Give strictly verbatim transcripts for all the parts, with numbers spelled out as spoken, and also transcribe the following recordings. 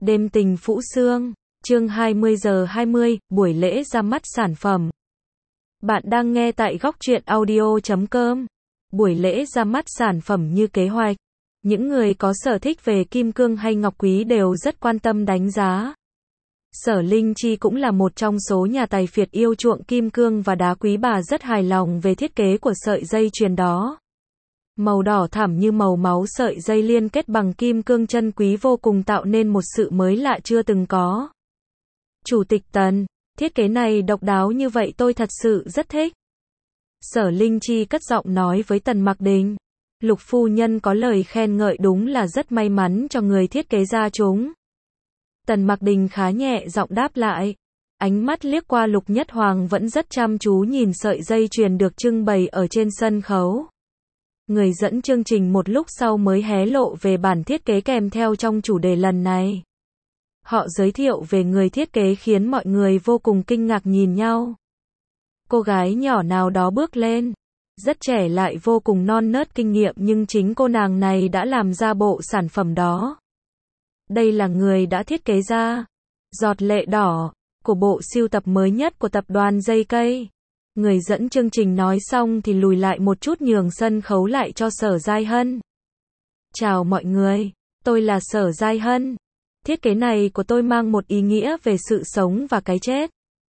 Đêm tình Phũ Sương, chương hai mươi giờ hai mươi, buổi lễ ra mắt sản phẩm. Bạn đang nghe tại góc truyện audio chấm com. Buổi lễ ra mắt sản phẩm như kế hoạch. Những người có sở thích về kim cương hay ngọc quý đều rất quan tâm đánh giá. Sở Linh Chi cũng là một trong số nhà tài phiệt yêu chuộng kim cương và đá quý, bà rất hài lòng về thiết kế của sợi dây chuyền đó. Màu đỏ thẳm như màu máu, sợi dây liên kết bằng kim cương chân quý vô cùng, tạo nên một sự mới lạ chưa từng có. Chủ tịch Tần, thiết kế này độc đáo như vậy tôi thật sự rất thích. Sở Linh Chi cất giọng nói với Tần Mặc Đình. Lục phu nhân có lời khen ngợi, đúng là rất may mắn cho người thiết kế ra chúng. Tần Mặc Đình khá nhẹ giọng đáp lại. Ánh mắt liếc qua Lục Nhất Hoàng vẫn rất chăm chú nhìn sợi dây chuyền được trưng bày ở trên sân khấu. Người dẫn chương trình một lúc sau mới hé lộ về bản thiết kế kèm theo trong chủ đề lần này. Họ giới thiệu về người thiết kế khiến mọi người vô cùng kinh ngạc nhìn nhau. Cô gái nhỏ nào đó bước lên, rất trẻ lại vô cùng non nớt kinh nghiệm, nhưng chính cô nàng này đã làm ra bộ sản phẩm đó. Đây là người đã thiết kế ra giọt lệ đỏ của bộ sưu tập mới nhất của tập đoàn dây cây. Người dẫn chương trình nói xong thì lùi lại một chút, nhường sân khấu lại cho Sở Giai Hân. Chào mọi người, tôi là Sở Giai Hân. Thiết kế này của tôi mang một ý nghĩa về sự sống và cái chết.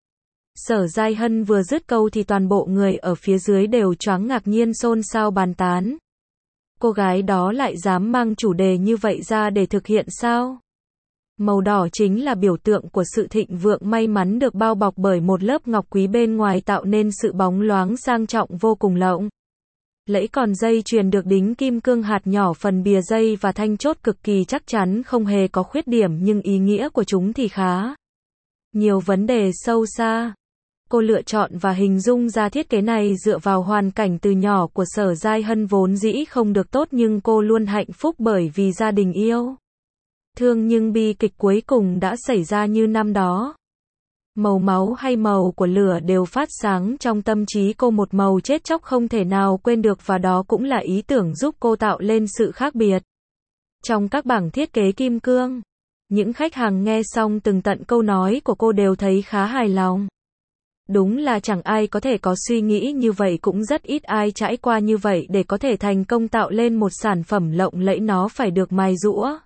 Sở Giai Hân vừa dứt câu thì toàn bộ người ở phía dưới đều choáng ngạc nhiên xôn xao bàn tán. Cô gái đó lại dám mang chủ đề như vậy ra để thực hiện sao? Màu đỏ chính là biểu tượng của sự thịnh vượng, may mắn được bao bọc bởi một lớp ngọc quý bên ngoài, tạo nên sự bóng loáng sang trọng vô cùng lộng lẫy. Còn dây chuyền được đính kim cương hạt nhỏ, phần bìa dây và thanh chốt cực kỳ chắc chắn, không hề có khuyết điểm, nhưng ý nghĩa của chúng thì khá nhiều vấn đề sâu xa. Cô lựa chọn và hình dung ra thiết kế này dựa vào hoàn cảnh từ nhỏ của Sở Giai Hân vốn dĩ không được tốt, nhưng cô luôn hạnh phúc bởi vì gia đình yêu thương, nhưng bi kịch cuối cùng đã xảy ra như năm đó. Màu máu hay màu của lửa đều phát sáng trong tâm trí cô, một màu chết chóc không thể nào quên được, và đó cũng là ý tưởng giúp cô tạo lên sự khác biệt trong các bảng thiết kế kim cương. Những khách hàng nghe xong từng tận câu nói của cô đều thấy khá hài lòng. Đúng là chẳng ai có thể có suy nghĩ như vậy, cũng rất ít ai trải qua như vậy để có thể thành công tạo lên một sản phẩm lộng lẫy, nó phải được mài giũa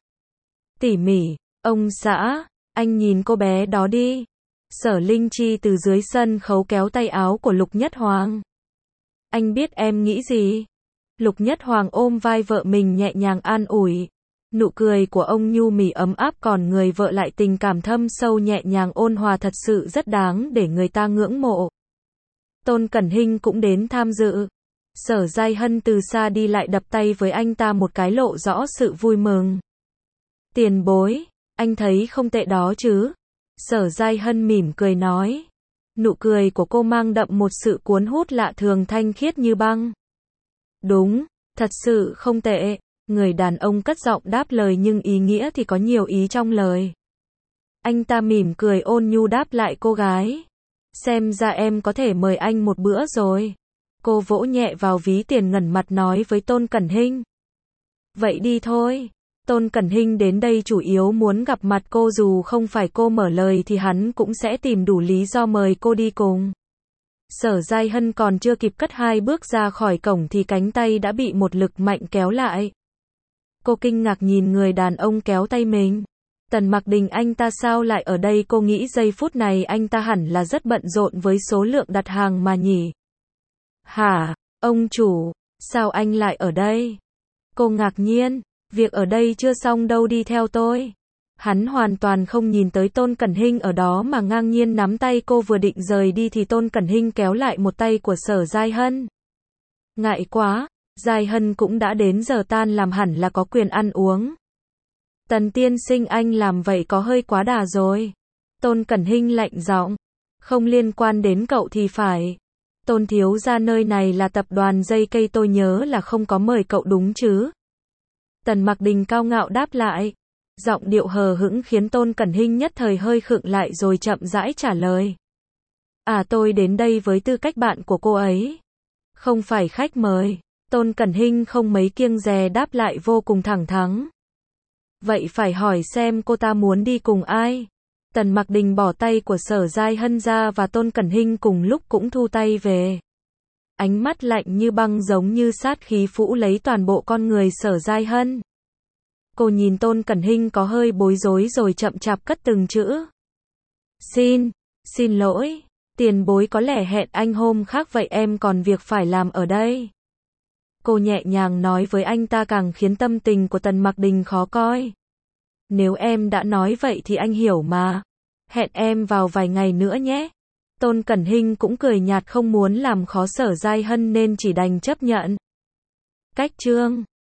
tỉ mỉ. Ông xã, anh nhìn cô bé đó đi. Sở Linh Chi từ dưới sân khấu kéo tay áo của Lục Nhất Hoàng. Anh biết em nghĩ gì? Lục Nhất Hoàng ôm vai vợ mình nhẹ nhàng an ủi. Nụ cười của ông nhu mì ấm áp, còn người vợ lại tình cảm thâm sâu, nhẹ nhàng ôn hòa, thật sự rất đáng để người ta ngưỡng mộ. Tôn Cẩn Hinh cũng đến tham dự. Sở Giai Hân từ xa đi lại đập tay với anh ta một cái, lộ rõ sự vui mừng. Tiền bối, anh thấy không tệ đó chứ? Sở Giai Hân mỉm cười nói. Nụ cười của cô mang đậm một sự cuốn hút lạ thường, thanh khiết như băng. Đúng, thật sự không tệ. Người đàn ông cất giọng đáp lời, nhưng ý nghĩa thì có nhiều ý trong lời. Anh ta mỉm cười ôn nhu đáp lại cô gái. Xem ra em có thể mời anh một bữa rồi. Cô vỗ nhẹ vào ví tiền, ngẩn mặt nói với Tôn Cẩn Hinh. Vậy đi thôi. Tôn Cẩn Hinh đến đây chủ yếu muốn gặp mặt cô, dù không phải cô mở lời thì hắn cũng sẽ tìm đủ lý do mời cô đi cùng. Sở Giai Hân còn chưa kịp cất hai bước ra khỏi cổng thì cánh tay đã bị một lực mạnh kéo lại. Cô kinh ngạc nhìn người đàn ông kéo tay mình. Tần Mặc Đình, anh ta sao lại ở đây? Cô nghĩ giây phút này anh ta hẳn là rất bận rộn với số lượng đặt hàng mà nhỉ? Hả, ông chủ, sao anh lại ở đây? Cô ngạc nhiên. Việc ở đây chưa xong đâu, đi theo tôi. Hắn hoàn toàn không nhìn tới Tôn Cẩn Hinh ở đó mà ngang nhiên nắm tay cô, vừa định rời đi thì Tôn Cẩn Hinh kéo lại một tay của Sở Giai Hân. Ngại quá, Giai Hân cũng đã đến giờ tan làm, hẳn là có quyền ăn uống. Tần tiên sinh, anh làm vậy có hơi quá đà rồi. Tôn Cẩn Hinh lạnh giọng. Không liên quan đến cậu thì phải. Tôn thiếu gia, nơi này là tập đoàn dây cây, tôi nhớ là không có mời cậu đúng chứ? Tần Mặc Đình cao ngạo đáp lại. Giọng điệu hờ hững khiến Tôn Cẩn Hinh nhất thời hơi khựng lại, rồi chậm rãi trả lời. À, tôi đến đây với tư cách bạn của cô ấy, không phải khách mời. Tôn Cẩn Hinh không mấy kiêng dè đáp lại vô cùng thẳng thắn. Vậy phải hỏi xem cô ta muốn đi cùng ai? Tần Mặc Đình bỏ tay của Sở Giai Hân ra và Tôn Cẩn Hinh cùng lúc cũng thu tay về. Ánh mắt lạnh như băng giống như sát khí phủ lấy toàn bộ con người Sở Giai Hân. Cô nhìn Tôn Cẩn Hinh có hơi bối rối rồi chậm chạp cất từng chữ. Xin, xin lỗi, tiền bối có lẽ hẹn anh hôm khác vậy em còn việc phải làm ở đây. Cô nhẹ nhàng nói với anh ta càng khiến tâm tình của Tần Mặc Đình khó coi. Nếu em đã nói vậy thì anh hiểu mà. Hẹn em vào vài ngày nữa nhé. Tôn Cẩn Hinh cũng cười nhạt không muốn làm khó Sở Giai Hân nên chỉ đành chấp nhận. Cách chương